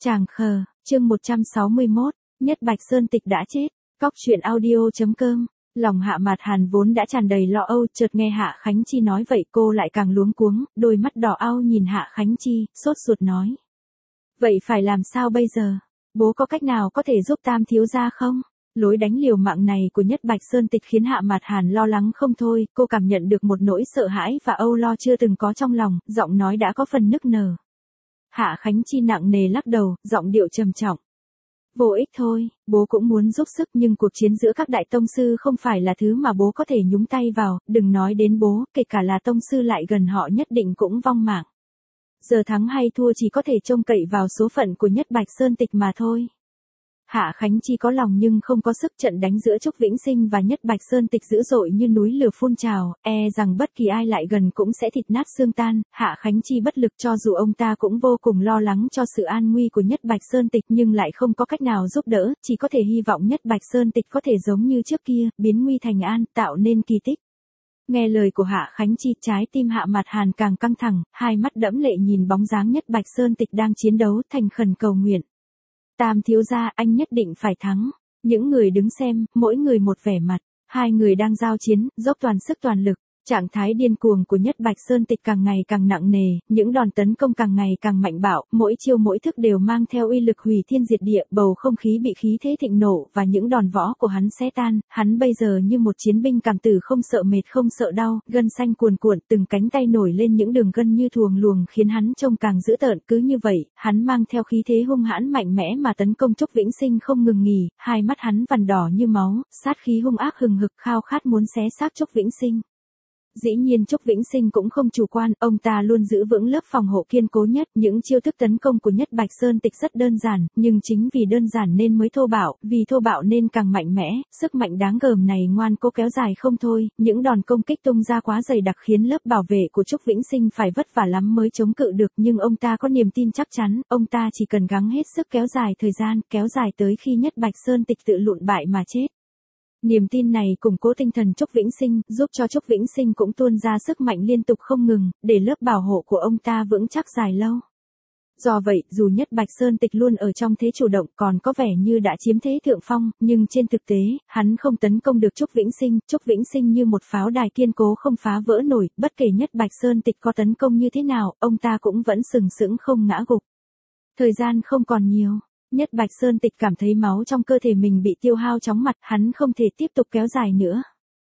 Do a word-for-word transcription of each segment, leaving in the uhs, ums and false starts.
Chàng khờ, chương một trăm sáu mươi mốt, Nhất Bạch Sơn Tịch đã chết. Cóc truyện audio.com. Lòng Hạ Mạt Hàn vốn đã tràn đầy lo âu, chợt nghe Hạ Khánh Chi nói vậy cô lại càng luống cuống, đôi mắt đỏ au nhìn Hạ Khánh Chi, sốt ruột nói. Vậy phải làm sao bây giờ? Bố có cách nào có thể giúp Tam thiếu gia không? Lối đánh liều mạng này của Nhất Bạch Sơn Tịch khiến Hạ Mạt Hàn lo lắng không thôi, cô cảm nhận được một nỗi sợ hãi và âu lo chưa từng có trong lòng, giọng nói đã có phần nức nở. Hạ Khánh Chi nặng nề lắc đầu, giọng điệu trầm trọng. Vô ích thôi, bố cũng muốn giúp sức nhưng cuộc chiến giữa các đại tông sư không phải là thứ mà bố có thể nhúng tay vào, đừng nói đến bố, kể cả là tông sư lại gần họ nhất định cũng vong mạng. Giờ thắng hay thua chỉ có thể trông cậy vào số phận của Nhất Bạch Sơn Tịch mà thôi. Hạ Khánh Chi có lòng nhưng không có sức, trận đánh giữa Trúc Vĩnh Sinh và Nhất Bạch Sơn Tịch dữ dội như núi lửa phun trào, e rằng bất kỳ ai lại gần cũng sẽ thịt nát xương tan. Hạ Khánh Chi bất lực, cho dù ông ta cũng vô cùng lo lắng cho sự an nguy của Nhất Bạch Sơn Tịch nhưng lại không có cách nào giúp đỡ, chỉ có thể hy vọng Nhất Bạch Sơn Tịch có thể giống như trước kia, biến nguy thành an, tạo nên kỳ tích. Nghe lời của Hạ Khánh Chi, trái tim Hạ Mạt Hàn càng căng thẳng, hai mắt đẫm lệ nhìn bóng dáng Nhất Bạch Sơn Tịch đang chiến đấu, thành khẩn cầu nguyện. Tam thiếu gia, anh nhất định phải thắng. Những người đứng xem, mỗi người một vẻ mặt. Hai người đang giao chiến, dốc toàn sức toàn lực. Trạng thái điên cuồng của Nhất Bạch Sơn Tịch càng ngày càng nặng nề, những đòn tấn công càng ngày càng mạnh bạo, mỗi chiêu mỗi thức đều mang theo uy lực hủy thiên diệt địa, bầu không khí bị khí thế thịnh nộ và những đòn võ của hắn xé tan, hắn bây giờ như một chiến binh cảm tử, không sợ mệt không sợ đau, gân xanh cuồn cuộn, từng cánh tay nổi lên những đường gân như thuồng luồng khiến hắn trông càng dữ tợn. Cứ như vậy, hắn mang theo khí thế hung hãn mạnh mẽ mà tấn công Trúc Vĩnh Sinh không ngừng nghỉ, hai mắt hắn vằn đỏ như máu, sát khí hung ác hừng hực, khao khát muốn xé xác Trúc Vĩnh Sinh. Dĩ nhiên Trúc Vĩnh Sinh cũng không chủ quan, ông ta luôn giữ vững lớp phòng hộ kiên cố nhất, những chiêu thức tấn công của Nhất Bạch Sơn Tịch rất đơn giản, nhưng chính vì đơn giản nên mới thô bạo, vì thô bạo nên càng mạnh mẽ, sức mạnh đáng gờm này ngoan cố kéo dài không thôi, những đòn công kích tung ra quá dày đặc khiến lớp bảo vệ của Trúc Vĩnh Sinh phải vất vả lắm mới chống cự được, nhưng ông ta có niềm tin chắc chắn, ông ta chỉ cần gắng hết sức kéo dài thời gian, kéo dài tới khi Nhất Bạch Sơn Tịch tự lụn bại mà chết. Niềm tin này củng cố tinh thần Trúc Vĩnh Sinh, giúp cho Trúc Vĩnh Sinh cũng tuôn ra sức mạnh liên tục không ngừng, để lớp bảo hộ của ông ta vững chắc dài lâu. Do vậy, dù Nhất Bạch Sơn Tịch luôn ở trong thế chủ động, còn có vẻ như đã chiếm thế thượng phong, nhưng trên thực tế, hắn không tấn công được Trúc Vĩnh Sinh, Trúc Vĩnh Sinh như một pháo đài kiên cố không phá vỡ nổi, bất kể Nhất Bạch Sơn Tịch có tấn công như thế nào, ông ta cũng vẫn sừng sững không ngã gục. Thời gian không còn nhiều. Nhất Bạch Sơn Tịch cảm thấy máu trong cơ thể mình bị tiêu hao chóng mặt, hắn không thể tiếp tục kéo dài nữa.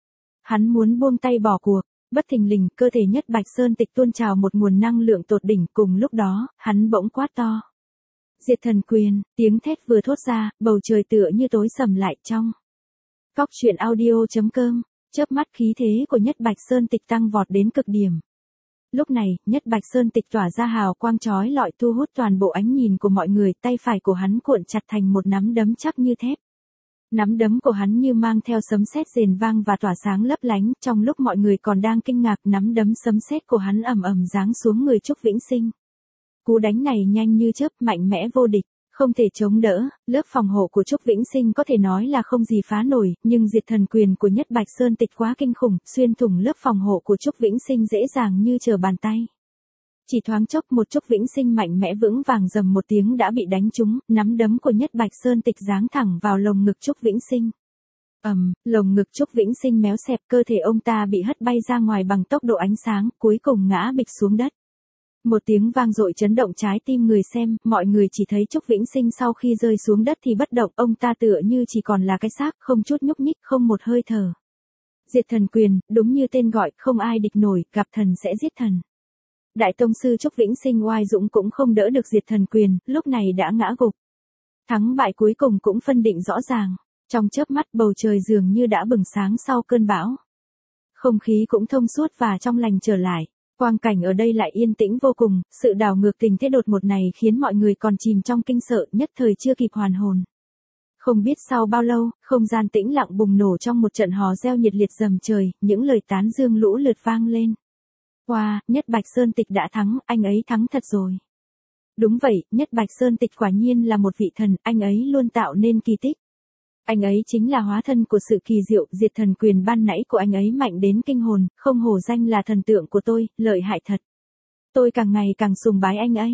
Hắn muốn buông tay bỏ cuộc, bất thình lình, cơ thể Nhất Bạch Sơn Tịch tuôn trào một nguồn năng lượng tột đỉnh, cùng lúc đó, hắn bỗng quát to. Diệt thần quyền, tiếng thét vừa thốt ra, bầu trời tựa như tối sầm lại trong. Cóc truyện audio.com, chớp mắt khí thế của Nhất Bạch Sơn Tịch tăng vọt đến cực điểm. Lúc này, Nhất Bạch Sơn Tịch tỏa ra hào quang chói lọi thu hút toàn bộ ánh nhìn của mọi người, tay phải của hắn cuộn chặt thành một nắm đấm chắc như thép. Nắm đấm của hắn như mang theo sấm sét rền vang và tỏa sáng lấp lánh, trong lúc mọi người còn đang kinh ngạc, nắm đấm sấm sét của hắn ầm ầm giáng xuống người Trúc Vĩnh Sinh. Cú đánh này nhanh như chớp, mạnh mẽ vô địch, không thể chống đỡ, lớp phòng hộ của Trúc Vĩnh Sinh có thể nói là không gì phá nổi, nhưng diệt thần quyền của Nhất Bạch Sơn Tịch quá kinh khủng, xuyên thủng lớp phòng hộ của Trúc Vĩnh Sinh dễ dàng như trở bàn tay. Chỉ thoáng chốc một Trúc Vĩnh Sinh mạnh mẽ vững vàng rầm một tiếng đã bị đánh trúng, nắm đấm của Nhất Bạch Sơn Tịch giáng thẳng vào lồng ngực Trúc Vĩnh Sinh. Ầm, um, lồng ngực Trúc Vĩnh Sinh méo xẹp, cơ thể ông ta bị hất bay ra ngoài bằng tốc độ ánh sáng, cuối cùng ngã bịch xuống đất. Một tiếng vang dội chấn động trái tim người xem, mọi người chỉ thấy Trúc Vĩnh Sinh sau khi rơi xuống đất thì bất động, ông ta tựa như chỉ còn là cái xác, không chút nhúc nhích, không một hơi thở. Diệt thần quyền, đúng như tên gọi, không ai địch nổi, gặp thần sẽ giết thần. Đại tông sư Trúc Vĩnh Sinh oai dũng cũng không đỡ được diệt thần quyền, lúc này đã ngã gục. Thắng bại cuối cùng cũng phân định rõ ràng, trong chớp mắt bầu trời dường như đã bừng sáng sau cơn bão. Không khí cũng thông suốt và trong lành trở lại. Quang cảnh ở đây lại yên tĩnh vô cùng, sự đảo ngược tình thế đột ngột này khiến mọi người còn chìm trong kinh sợ, nhất thời chưa kịp hoàn hồn. Không biết sau bao lâu, không gian tĩnh lặng bùng nổ trong một trận hò reo nhiệt liệt rầm trời, những lời tán dương lũ lượt vang lên. Wow, Nhất Bạch Sơn Tịch đã thắng, anh ấy thắng thật rồi. Đúng vậy, Nhất Bạch Sơn Tịch quả nhiên là một vị thần, anh ấy luôn tạo nên kỳ tích. Anh ấy chính là hóa thân của sự kỳ diệu, diệt thần quyền ban nãy của anh ấy mạnh đến kinh hồn, không hổ danh là thần tượng của tôi, lợi hại thật. Tôi càng ngày càng sùng bái anh ấy.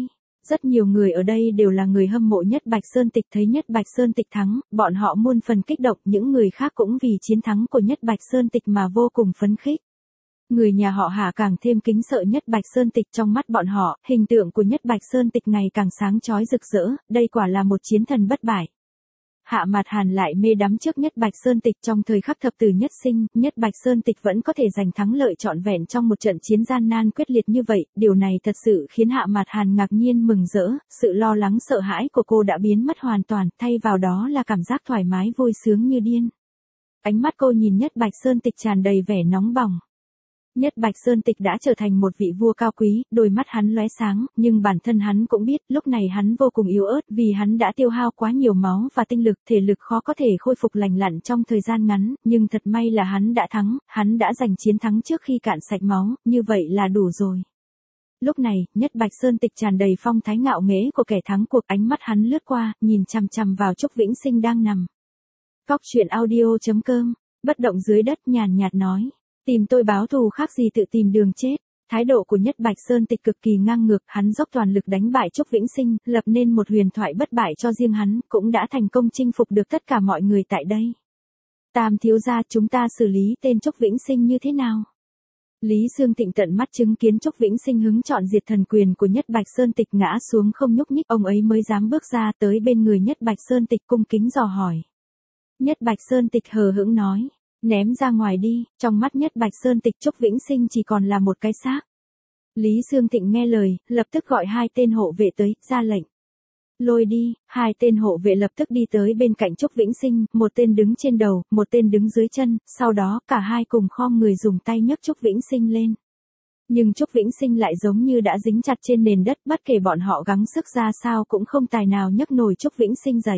Rất nhiều người ở đây đều là người hâm mộ Nhất Bạch Sơn Tịch, thấy Nhất Bạch Sơn Tịch thắng, bọn họ muôn phần kích động, những người khác cũng vì chiến thắng của Nhất Bạch Sơn Tịch mà vô cùng phấn khích. Người nhà họ Hạ càng thêm kính sợ Nhất Bạch Sơn Tịch, trong mắt bọn họ, hình tượng của Nhất Bạch Sơn Tịch ngày càng sáng chói rực rỡ, đây quả là một chiến thần bất bại. Hạ Mạt Hàn lại mê đắm trước Nhất Bạch Sơn Tịch, trong thời khắc thập tử nhất sinh, Nhất Bạch Sơn Tịch vẫn có thể giành thắng lợi trọn vẹn trong một trận chiến gian nan quyết liệt như vậy, điều này thật sự khiến Hạ Mạt Hàn ngạc nhiên mừng rỡ, sự lo lắng sợ hãi của cô đã biến mất hoàn toàn, thay vào đó là cảm giác thoải mái vui sướng như điên. Ánh mắt cô nhìn Nhất Bạch Sơn Tịch tràn đầy vẻ nóng bỏng. Nhất Bạch Sơn Tịch đã trở thành một vị vua cao quý, đôi mắt hắn lóe sáng, nhưng bản thân hắn cũng biết, lúc này hắn vô cùng yếu ớt vì hắn đã tiêu hao quá nhiều máu và tinh lực, thể lực khó có thể khôi phục lành lặn trong thời gian ngắn, nhưng thật may là hắn đã thắng, hắn đã giành chiến thắng trước khi cạn sạch máu, như vậy là đủ rồi. Lúc này, Nhất Bạch Sơn Tịch tràn đầy phong thái ngạo nghễ của kẻ thắng cuộc, ánh mắt hắn lướt qua, nhìn chằm chằm vào Trúc Vĩnh Sinh đang nằm. Cóc truyện audio chấm com, bất động dưới đất nhàn nhạt nói. Tìm tôi báo thù khác gì tự tìm đường chết. Thái độ của Nhất Bạch Sơn Tịch cực kỳ ngang ngược, hắn dốc toàn lực đánh bại Trúc Vĩnh Sinh, lập nên một huyền thoại bất bại cho riêng hắn, cũng đã thành công chinh phục được tất cả mọi người tại đây. Tam thiếu gia, chúng ta xử lý tên Trúc Vĩnh Sinh như thế nào? Lý Sương Thịnh tận mắt chứng kiến Trúc Vĩnh Sinh hứng chọn diệt thần quyền của Nhất Bạch Sơn Tịch, ngã xuống không nhúc nhích, ông ấy mới dám bước ra tới bên người Nhất Bạch Sơn Tịch cung kính dò hỏi. Nhất Bạch Sơn Tịch hờ hững nói. Ném ra ngoài đi, trong mắt Nhất Bạch Sơn Tịch Trúc Vĩnh Sinh chỉ còn là một cái xác. Lý Sương Thịnh nghe lời, lập tức gọi hai tên hộ vệ tới, ra lệnh. Lôi đi, hai tên hộ vệ lập tức đi tới bên cạnh Trúc Vĩnh Sinh, một tên đứng trên đầu, một tên đứng dưới chân, sau đó cả hai cùng khom người dùng tay nhấc Trúc Vĩnh Sinh lên. Nhưng Trúc Vĩnh Sinh lại giống như đã dính chặt trên nền đất, bất kể bọn họ gắng sức ra sao cũng không tài nào nhấc nổi Trúc Vĩnh Sinh dậy.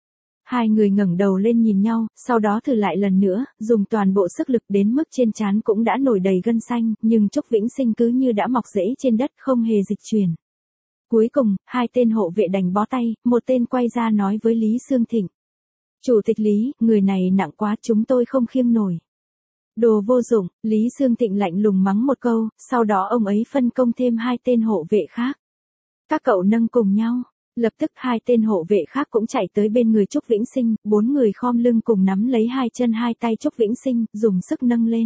Hai người ngẩng đầu lên nhìn nhau, sau đó thử lại lần nữa, dùng toàn bộ sức lực đến mức trên trán cũng đã nổi đầy gân xanh, nhưng Trúc Vĩnh Sinh cứ như đã mọc rễ trên đất, không hề dịch chuyển. Cuối cùng, hai tên hộ vệ đành bó tay, một tên quay ra nói với Lý Sương Thịnh. Chủ tịch Lý, người này nặng quá, chúng tôi không khiêng nổi. Đồ vô dụng, Lý Sương Thịnh lạnh lùng mắng một câu, sau đó ông ấy phân công thêm hai tên hộ vệ khác. Các cậu nâng cùng nhau. Lập tức hai tên hộ vệ khác cũng chạy tới bên người Trúc Vĩnh Sinh, bốn người khom lưng cùng nắm lấy hai chân hai tay Trúc Vĩnh Sinh, dùng sức nâng lên.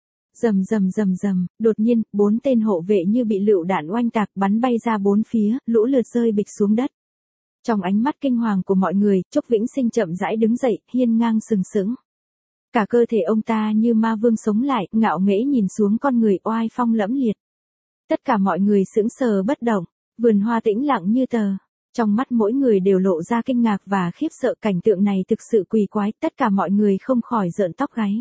Rầm rầm rầm rầm, đột nhiên, bốn tên hộ vệ như bị lựu đạn oanh tạc bắn bay ra bốn phía, lũ lượt rơi bịch xuống đất. Trong ánh mắt kinh hoàng của mọi người, Trúc Vĩnh Sinh chậm rãi đứng dậy, hiên ngang sừng sững. Cả cơ thể ông ta như ma vương sống lại, ngạo nghễ nhìn xuống con người oai phong lẫm liệt. Tất cả mọi người sững sờ bất động, vườn hoa tĩnh lặng như tờ. Trong mắt mỗi người đều lộ ra kinh ngạc và khiếp sợ, cảnh tượng này thực sự quỷ quái, tất cả mọi người không khỏi rợn tóc gáy.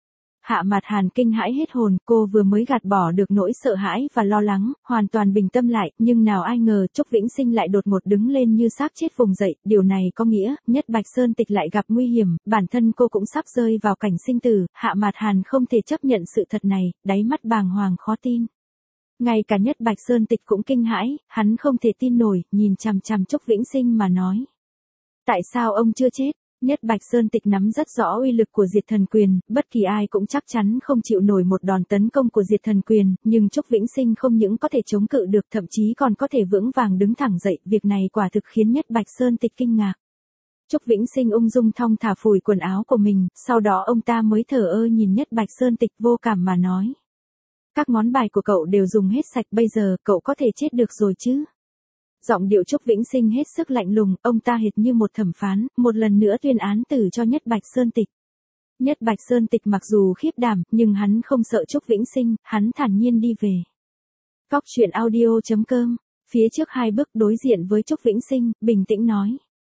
Hạ Mạt Hàn kinh hãi hết hồn, cô vừa mới gạt bỏ được nỗi sợ hãi và lo lắng, hoàn toàn bình tâm lại, nhưng nào ai ngờ Trúc Vĩnh Sinh lại đột ngột đứng lên như xác chết vùng dậy, điều này có nghĩa, Nhất Bạch Sơn Tịch lại gặp nguy hiểm, bản thân cô cũng sắp rơi vào cảnh sinh tử, Hạ Mạt Hàn không thể chấp nhận sự thật này, đáy mắt bàng hoàng khó tin. Ngay cả Nhất Bạch Sơn Tịch cũng kinh hãi, hắn không thể tin nổi, nhìn chằm chằm Trúc Vĩnh Sinh mà nói. Tại sao ông chưa chết? Nhất Bạch Sơn Tịch nắm rất rõ uy lực của diệt thần quyền, bất kỳ ai cũng chắc chắn không chịu nổi một đòn tấn công của diệt thần quyền, nhưng Trúc Vĩnh Sinh không những có thể chống cự được, thậm chí còn có thể vững vàng đứng thẳng dậy, việc này quả thực khiến Nhất Bạch Sơn Tịch kinh ngạc. Trúc Vĩnh Sinh ung dung thong thả phủi quần áo của mình, sau đó ông ta mới thở ơ nhìn Nhất Bạch Sơn Tịch vô cảm mà nói. Các ngón bài của cậu đều dùng hết sạch, bây giờ cậu có thể chết được rồi chứ? Giọng điệu Trúc Vĩnh Sinh hết sức lạnh lùng, ông ta hệt như một thẩm phán, một lần nữa tuyên án tử cho Nhất Bạch Sơn Tịch. Nhất Bạch Sơn Tịch mặc dù khiếp đảm, nhưng hắn không sợ Trúc Vĩnh Sinh, hắn thản nhiên đi về. Cóc truyện audio chấm com, phía trước hai bước đối diện với Trúc Vĩnh Sinh, bình tĩnh nói.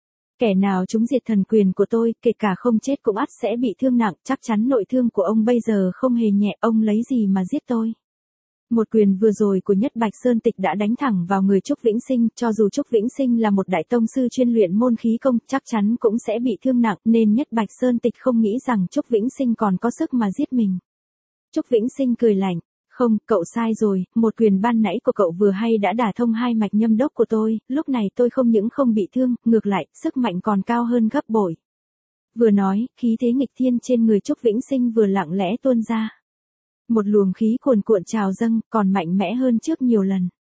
Kẻ nào trúng diệt thần quyền của tôi, kể cả không chết cũng ắt sẽ bị thương nặng, chắc chắn nội thương của ông bây giờ không hề nhẹ, ông lấy gì mà giết tôi. Một quyền vừa rồi của Nhất Bạch Sơn Tịch đã đánh thẳng vào người Trúc Vĩnh Sinh, cho dù Trúc Vĩnh Sinh là một đại tông sư chuyên luyện môn khí công, chắc chắn cũng sẽ bị thương nặng, nên Nhất Bạch Sơn Tịch không nghĩ rằng Trúc Vĩnh Sinh còn có sức mà giết mình. Trúc Vĩnh Sinh cười lạnh, không, cậu sai rồi, một quyền ban nãy của cậu vừa hay đã đả thông hai mạch nhâm đốc của tôi, lúc này tôi không những không bị thương, ngược lại, sức mạnh còn cao hơn gấp bội. Vừa nói, khí thế nghịch thiên trên người Trúc Vĩnh Sinh vừa lặng lẽ tuôn ra. Một luồng khí cuồn cuộn trào dâng, còn mạnh mẽ hơn trước nhiều lần.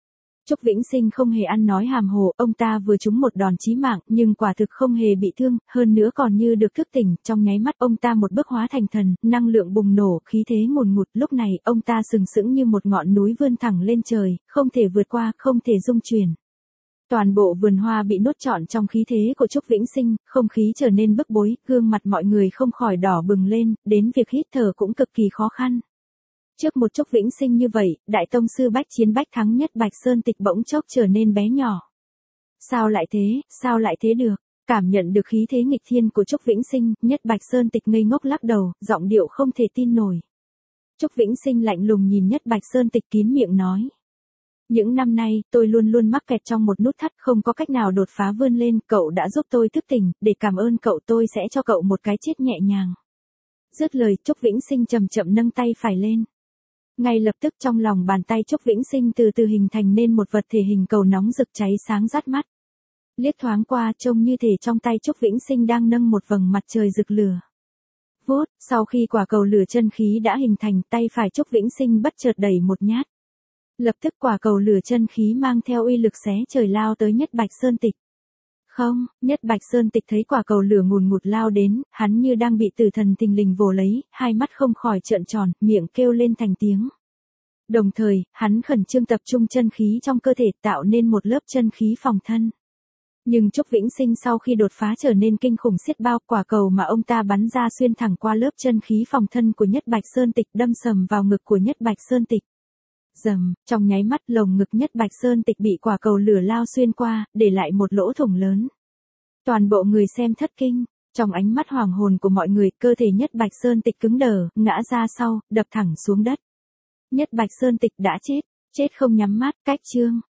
Trúc Vĩnh Sinh không hề ăn nói hàm hồ, ông ta vừa trúng một đòn chí mạng, nhưng quả thực không hề bị thương, hơn nữa còn như được thức tỉnh, trong nháy mắt ông ta một bước hóa thành thần, năng lượng bùng nổ, khí thế ngùn ngụt, lúc này, ông ta sừng sững như một ngọn núi vươn thẳng lên trời, không thể vượt qua, không thể dung chuyển. Toàn bộ vườn hoa bị nuốt trọn trong khí thế của Trúc Vĩnh Sinh, không khí trở nên bức bối, gương mặt mọi người không khỏi đỏ bừng lên, đến việc hít thở cũng cực kỳ khó khăn. Trước một Trúc Vĩnh Sinh như vậy, đại tông sư bách chiến bách thắng Nhất Bạch Sơn Tịch bỗng chốc trở nên bé nhỏ. Sao lại thế, sao lại thế được? Cảm nhận được khí thế nghịch thiên của Trúc Vĩnh Sinh, Nhất Bạch Sơn Tịch ngây ngốc lắc đầu, giọng điệu không thể tin nổi. Trúc Vĩnh Sinh lạnh lùng nhìn Nhất Bạch Sơn Tịch kín miệng nói. Những năm nay, tôi luôn luôn mắc kẹt trong một nút thắt không có cách nào đột phá vươn lên, cậu đã giúp tôi thức tỉnh, để cảm ơn cậu tôi sẽ cho cậu một cái chết nhẹ nhàng. Dứt lời, Trúc Vĩnh Sinh chậm chậm nâng tay phải lên. Ngay lập tức trong lòng bàn tay Trúc Vĩnh Sinh từ từ hình thành nên một vật thể hình cầu nóng rực cháy sáng rát mắt. Liếc thoáng qua trông như thể trong tay Trúc Vĩnh Sinh đang nâng một vầng mặt trời rực lửa. Vốt, sau khi quả cầu lửa chân khí đã hình thành, tay phải Trúc Vĩnh Sinh bất chợt đẩy một nhát. Lập tức quả cầu lửa chân khí mang theo uy lực xé trời lao tới Nhất Bạch Sơn Tịch. Không, Nhất Bạch Sơn Tịch thấy quả cầu lửa ngùn ngụt lao đến, hắn như đang bị tử thần thình lình vồ lấy, hai mắt không khỏi trợn tròn, miệng kêu lên thành tiếng. Đồng thời, hắn khẩn trương tập trung chân khí trong cơ thể tạo nên một lớp chân khí phòng thân. Nhưng Trúc Vĩnh Sinh sau khi đột phá trở nên kinh khủng xiết bao, quả cầu mà ông ta bắn ra xuyên thẳng qua lớp chân khí phòng thân của Nhất Bạch Sơn Tịch đâm sầm vào ngực của Nhất Bạch Sơn Tịch. Rầm, trong nháy mắt lồng ngực Nhất Bạch Sơn Tịch bị quả cầu lửa lao xuyên qua, để lại một lỗ thủng lớn. Toàn bộ người xem thất kinh, trong ánh mắt hoàng hồn của mọi người, cơ thể Nhất Bạch Sơn Tịch cứng đờ, ngã ra sau, đập thẳng xuống đất. Nhất Bạch Sơn Tịch đã chết, chết không nhắm mắt, cách chương.